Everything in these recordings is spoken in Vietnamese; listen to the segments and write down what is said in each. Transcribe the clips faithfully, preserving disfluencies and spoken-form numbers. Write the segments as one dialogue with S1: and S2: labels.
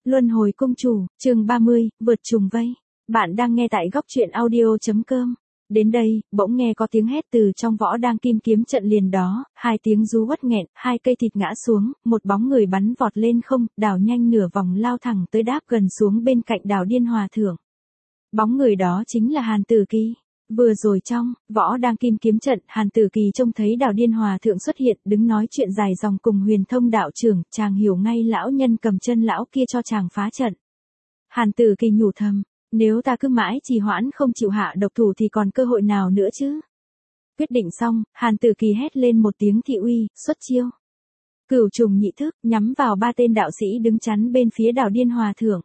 S1: Luân hồi cung chủ, chương ba mươi, vượt trùng vây. Bạn đang nghe tại góc truyện audio.com. Đến đây, bỗng nghe có tiếng hét từ trong võ đang kim kiếm trận liền đó, hai tiếng rú uất nghẹn, hai cây thịt ngã xuống, một bóng người bắn vọt lên không, đảo nhanh nửa vòng lao thẳng tới đáp gần xuống bên cạnh Đào Điên Hòa Thượng. Bóng người đó chính là Hàn Tử Kỳ. Vừa rồi trong võ đang kim kiếm trận, Hàn Tử Kỳ trông thấy Đào Điên Hòa Thượng xuất hiện, đứng nói chuyện dài dòng cùng Huyền Thông đạo trưởng, chàng hiểu ngay lão nhân cầm chân lão kia cho chàng phá trận. Hàn Tử Kỳ nhủ thầm, nếu ta cứ mãi trì hoãn không chịu hạ độc thủ thì còn cơ hội nào nữa chứ? Quyết định xong, Hàn Tử Kỳ hét lên một tiếng thị uy, xuất chiêu. Cửu trùng nhị thức, nhắm vào ba tên đạo sĩ đứng chắn bên phía Đào Điên Hòa Thượng.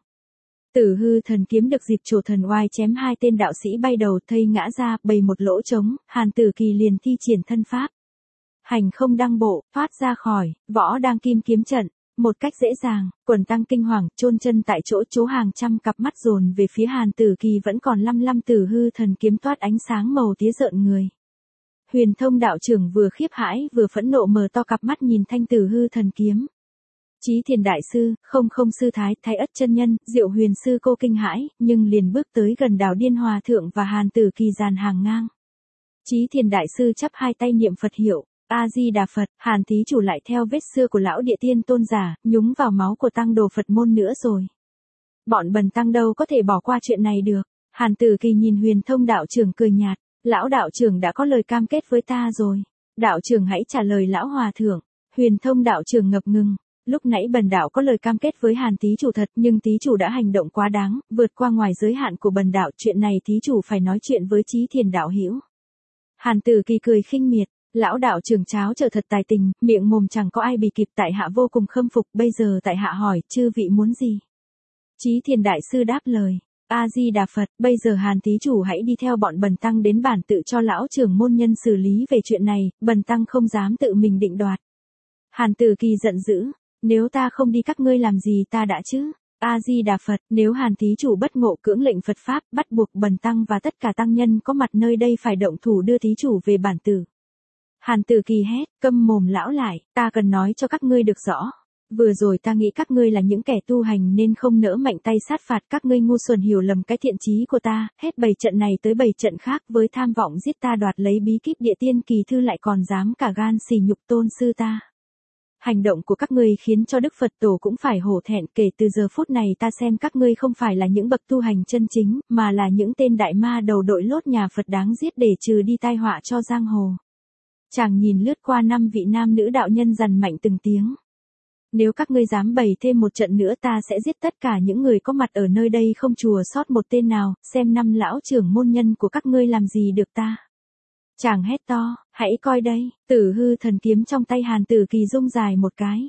S1: Tử hư thần kiếm được dịp trổ thần oai chém hai tên đạo sĩ bay đầu thây ngã ra, bày một lỗ trống, Hàn Tử Kỳ liền thi triển thân pháp. Hành không đăng bộ, thoát ra khỏi võ đang kim kiếm trận. Một cách dễ dàng, quần tăng kinh hoàng, chôn chân tại chỗ, chỗ hàng trăm cặp mắt dồn về phía Hàn Tử Kỳ vẫn còn lăm lăm tử hư thần kiếm toát ánh sáng màu tía rợn người. Huyền Thông đạo trưởng vừa khiếp hãi vừa phẫn nộ mở to cặp mắt nhìn thanh tử hư thần kiếm. Chí Thiền đại sư, không không sư thái, thái ất chân nhân, Diệu Huyền sư cô kinh hãi, nhưng liền bước tới gần Đào Điên Hòa Thượng và Hàn Tử Kỳ dàn hàng ngang. Chí Thiền đại sư chắp hai tay niệm Phật hiệu. A Di Đà Phật. Hàn thí chủ lại theo vết xưa của lão địa tiên tôn giả, nhúng vào máu của tăng đồ Phật môn nữa rồi. Bọn bần tăng đâu có thể bỏ qua chuyện này được. Hàn Tử Kỳ nhìn Huyền Thông đạo trưởng cười nhạt, lão đạo trưởng đã có lời cam kết với ta rồi. Đạo trưởng hãy trả lời lão hòa thượng. Huyền Thông đạo trưởng ngập ngừng, lúc nãy bần đạo có lời cam kết với Hàn thí chủ thật, nhưng thí chủ đã hành động quá đáng, vượt qua ngoài giới hạn của bần đạo, chuyện này thí chủ phải nói chuyện với Chí Thiền đạo hữu. Hàn Tử Kỳ cười khinh miệt. Lão đạo trưởng cháo trở thật tài tình, miệng mồm chẳng có ai bị kịp, tại hạ vô cùng khâm phục, bây giờ tại hạ hỏi, chư vị muốn gì? Chí Thiền đại sư đáp lời, A Di Đà Phật, bây giờ Hàn thí chủ hãy đi theo bọn bần tăng đến bản tự cho lão trưởng môn nhân xử lý về chuyện này, bần tăng không dám tự mình định đoạt. Hàn Tử Kỳ giận dữ, nếu ta không đi các ngươi làm gì ta đã chứ? A Di Đà Phật, nếu Hàn thí chủ bất ngộ cưỡng lệnh Phật pháp, bắt buộc bần tăng và tất cả tăng nhân có mặt nơi đây phải động thủ đưa thí chủ về bản tử. Hàn Tử Kỳ hét, câm mồm lão lại, ta cần nói cho các ngươi được rõ. Vừa rồi ta nghĩ các ngươi là những kẻ tu hành nên không nỡ mạnh tay sát phạt, các ngươi ngu xuẩn hiểu lầm cái thiện chí của ta, hết bảy trận này tới bảy trận khác với tham vọng giết ta đoạt lấy bí kíp địa tiên kỳ thư lại còn dám cả gan sỉ nhục tôn sư ta. Hành động của các ngươi khiến cho Đức Phật Tổ cũng phải hổ thẹn, kể từ giờ phút này ta xem các ngươi không phải là những bậc tu hành chân chính, mà là những tên đại ma đầu đội lốt nhà Phật đáng giết để trừ đi tai họa cho giang hồ. Chàng nhìn lướt qua năm vị nam nữ đạo nhân dằn mạnh từng tiếng. Nếu các ngươi dám bày thêm một trận nữa ta sẽ giết tất cả những người có mặt ở nơi đây không chùa sót một tên nào, xem năm lão trưởng môn nhân của các ngươi làm gì được ta. Chàng hét to, hãy coi đây, tử hư thần kiếm trong tay Hàn Tử Kỳ rung dài một cái.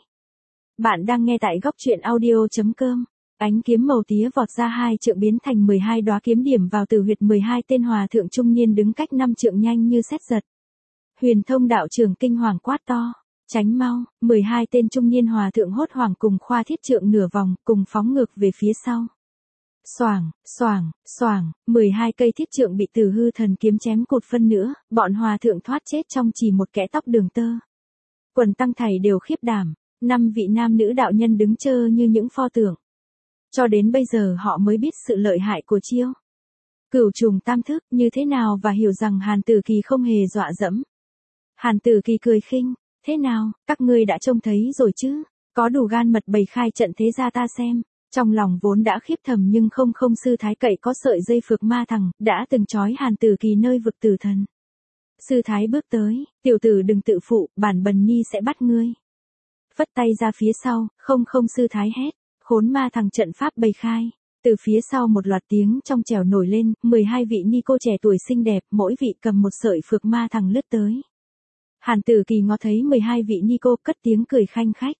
S1: Bạn đang nghe tại góc truyện audio.com. Ánh kiếm màu tía vọt ra hai trượng biến thành mười hai đóa kiếm điểm vào tử huyệt mười hai tên hòa thượng trung niên đứng cách năm trượng nhanh như sét giật. Huyền Thông đạo trưởng kinh hoàng quát to, tránh mau, mười hai tên trung niên hòa thượng hốt hoảng cùng khoa thiết trượng nửa vòng, cùng phóng ngược về phía sau. Xoảng, xoảng, xoảng, mười hai cây thiết trượng bị tử hư thần kiếm chém cụt phân nữa, bọn hòa thượng thoát chết trong chỉ một kẽ tóc đường tơ. Quần tăng thầy đều khiếp đảm, năm vị nam nữ đạo nhân đứng chơ như những pho tượng. Cho đến bây giờ họ mới biết sự lợi hại của chiêu Cửu trùng tam thức như thế nào và hiểu rằng Hàn Tử Kỳ không hề dọa dẫm. Hàn Tử Kỳ cười khinh, thế nào, các ngươi đã trông thấy rồi chứ, có đủ gan mật bày khai trận thế ra ta xem. Trong lòng vốn đã khiếp thầm nhưng không không sư thái cậy có sợi dây phược ma thằng, đã từng trói Hàn Tử Kỳ nơi vực tử thần. Sư thái bước tới, tiểu tử đừng tự phụ, bản bần nhi sẽ bắt ngươi. Phất tay ra phía sau, không không sư thái hét, khốn ma thằng trận pháp bày khai. Từ phía sau một loạt tiếng trong trẻo nổi lên, mười hai vị ni cô trẻ tuổi xinh đẹp, mỗi vị cầm một sợi phược ma thằng lướt tới. Hàn Tử Kỳ ngó thấy mười hai vị ni cô cất tiếng cười khanh khách.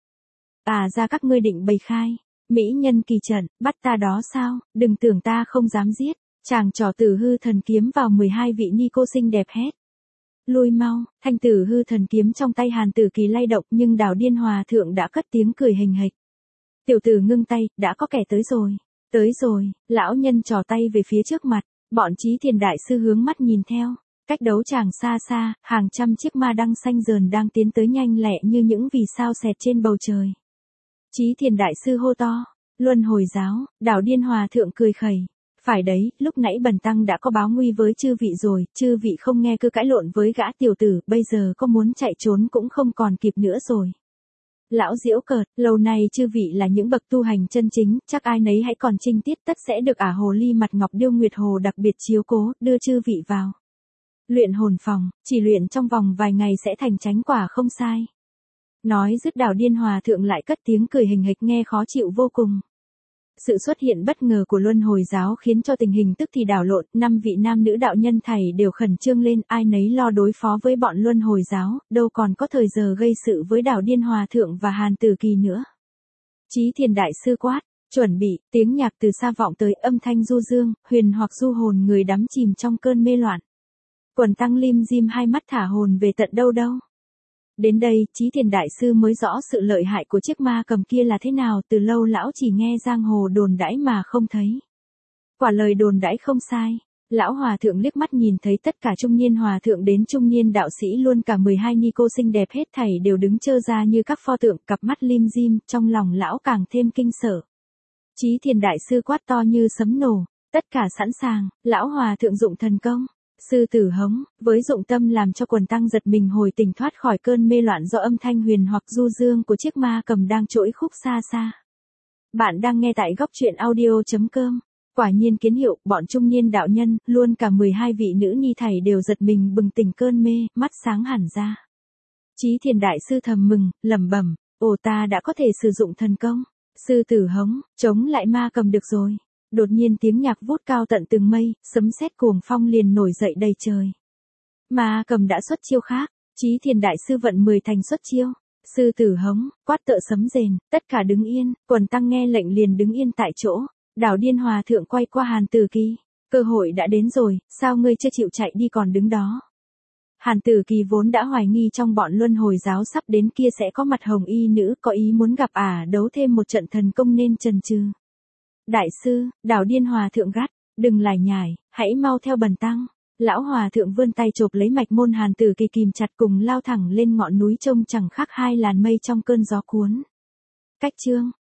S1: À ra các ngươi định bày khai. Mỹ nhân kỳ trận, bắt ta đó sao, đừng tưởng ta không dám giết. Chàng trỏ tử hư thần kiếm vào mười hai vị ni cô xinh đẹp hét. Lui mau, thanh tử hư thần kiếm trong tay Hàn Tử Kỳ lay động nhưng Đào Điên Hòa Thượng đã cất tiếng cười hình hịch. Tiểu tử ngưng tay, đã có kẻ tới rồi. Tới rồi, lão nhân trỏ tay về phía trước mặt, bọn Chí Thiền đại sư hướng mắt nhìn theo. Cách đấu tràng xa xa, hàng trăm chiếc ma đăng xanh dờn đang tiến tới nhanh lẹ như những vì sao xẹt trên bầu trời. Chí Thiền đại sư hô to, Luân Hồi giáo, Đảo Điên Hòa thượng cười khẩy. Phải đấy, lúc nãy bần tăng đã có báo nguy với chư vị rồi, chư vị không nghe cứ cãi lộn với gã tiểu tử, bây giờ có muốn chạy trốn cũng không còn kịp nữa rồi. Lão giễu cợt, lâu nay chư vị là những bậc tu hành chân chính, chắc ai nấy hãy còn trinh tiết tất sẽ được ả hồ ly mặt ngọc điêu nguyệt hồ đặc biệt chiếu cố, đưa chư vị vào luyện hồn phòng, chỉ luyện trong vòng vài ngày sẽ thành chánh quả không sai. Nói dứt Đảo Điên Hòa thượng lại cất tiếng cười hình hịch nghe khó chịu vô cùng. Sự xuất hiện bất ngờ của Luân Hồi giáo khiến cho tình hình tức thì đảo lộn, năm vị nam nữ đạo nhân thầy đều khẩn trương lên, ai nấy lo đối phó với bọn Luân Hồi giáo, đâu còn có thời giờ gây sự với Đảo Điên Hòa thượng và Hàn Tử Kỳ nữa. Chí Thiền đại sư quát, chuẩn bị, tiếng nhạc từ xa vọng tới, âm thanh du dương, huyền hoặc du hồn người đắm chìm trong cơn mê loạn. Quần tăng lim dim hai mắt thả hồn về tận đâu đâu. Đến đây, Chí Thiền đại sư mới rõ sự lợi hại của chiếc ma cầm kia là thế nào, từ lâu lão chỉ nghe giang hồ đồn đãi mà không thấy. Quả lời đồn đãi không sai. Lão hòa thượng liếc mắt nhìn thấy tất cả trung niên hòa thượng đến trung niên đạo sĩ luôn cả mười hai ni cô xinh đẹp hết thảy đều đứng trơ ra như các pho tượng, cặp mắt lim dim, trong lòng lão càng thêm kinh sợ. Chí Thiền đại sư quát to như sấm nổ, tất cả sẵn sàng, lão hòa thượng dụng thần công. Sư tử hống, với dụng tâm làm cho quần tăng giật mình hồi tỉnh thoát khỏi cơn mê loạn do âm thanh huyền hoặc du dương của chiếc ma cầm đang trỗi khúc xa xa. Bạn đang nghe tại góc truyện audio chấm com. Quả nhiên kiến hiệu, bọn trung niên đạo nhân, luôn cả mười hai vị nữ ni thầy đều giật mình bừng tỉnh cơn mê, mắt sáng hẳn ra. Chí Thiền đại sư thầm mừng, lẩm bẩm, ồ ta đã có thể sử dụng thần công. Sư tử hống, chống lại ma cầm được rồi. Đột nhiên tiếng nhạc vút cao tận từng mây, sấm sét cuồng phong liền nổi dậy đầy trời. Ma cầm đã xuất chiêu khác, Chí Thiền đại sư vận mười thành xuất chiêu. Sư tử hống, quát tợ sấm rền, tất cả đứng yên, quần tăng nghe lệnh liền đứng yên tại chỗ. Đảo Điên Hòa thượng quay qua Hàn Tử Kỳ, cơ hội đã đến rồi, sao ngươi chưa chịu chạy đi còn đứng đó. Hàn Tử Kỳ vốn đã hoài nghi trong bọn Luân Hồi giáo sắp đến kia sẽ có mặt hồng y nữ có ý muốn gặp ả đấu thêm một trận thần công nên chần chừ. Đại sư, Đảo Điên Hòa thượng gắt, đừng lải nhải, hãy mau theo bần tăng. Lão hòa thượng vươn tay chộp lấy mạch môn Hàn Tử Kỳ kìm chặt cùng lao thẳng lên ngọn núi trông chẳng khác hai làn mây trong cơn gió cuốn. Cách chương